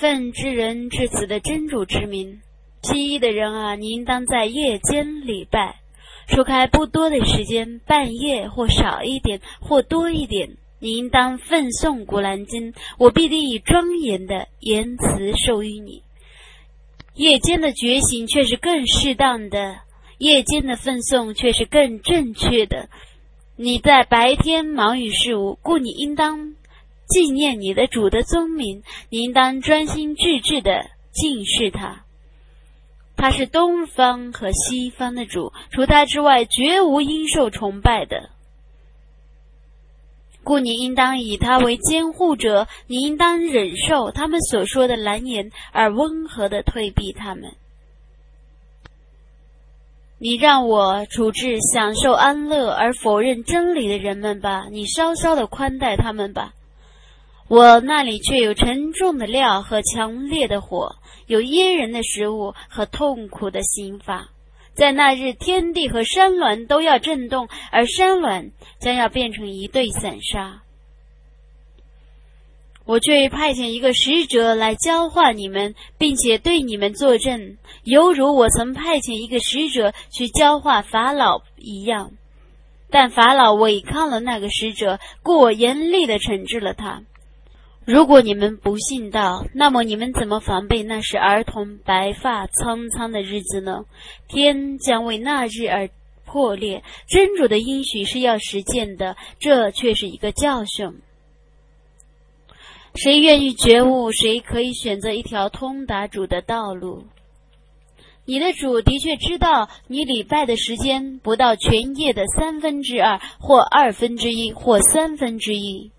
奉至人至此的真主之名，披衣的人啊，你应当在夜间礼拜，除开不多的时间，半夜或少一点或多一点，你应当奉诵古兰经，我必定以庄严的言辞授予你。夜间的觉醒却是更适当的，夜间的奉诵却是更正确的。你在白天忙于事务，故你应当纪念你的主的宗名，你应当专心致志地敬视他。他是东方和西方的主，除他之外绝无应受崇拜的。故你应当以他为监护者，你应当忍受他们所说的蓝言，而温和地退避他们。你让我处置享受安乐而否认真理的人们吧，你稍稍地宽待他们吧。我那里却有沉重的料和强烈的火，有噎人的食物和痛苦的刑罚。在那日，天地和山峦都要震动，而山峦将要变成一对散沙。我却派遣一个使者来教化你们，并且对你们作证，犹如我曾派遣一个使者去教化法老一样。但法老违抗了那个使者，故我严厉地惩治了他。如果你们不信道，那么你们怎么防备那时儿童白发苍苍的日子呢？天将为那日而破裂，真主的应许是要实践的，这却是一个教训。谁愿意觉悟，谁可以选择一条通达主的道路。你的主的确知道你礼拜的时间不到全夜的2/3，或1/2，或1/3。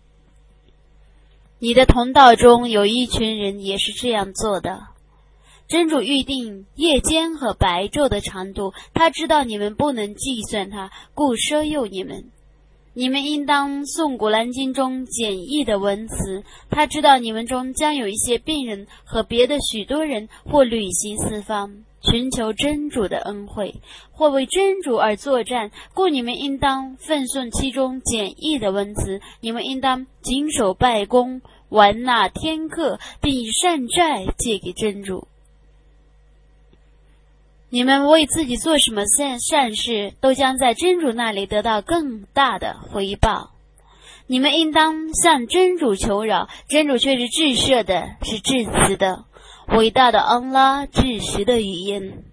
你的同道中有一群人也是这样做的。真主预定夜间和白昼的长度，他知道你们不能计算它，故赦宥你们。你们应当诵古兰经中简易的文词，他知道你们中将有一些病人和别的许多人或旅行四方，寻求真主的恩惠，或为真主而作战，故你们应当奉诵其中简易的文词。你们应当谨守拜功，完纳天课，并以善债借给真主。你们为自己做什么善事，都将在真主那里得到更大的回报。你们应当向真主求饶，真主却是至赦的，是至慈的。伟大的安拉至实的语言。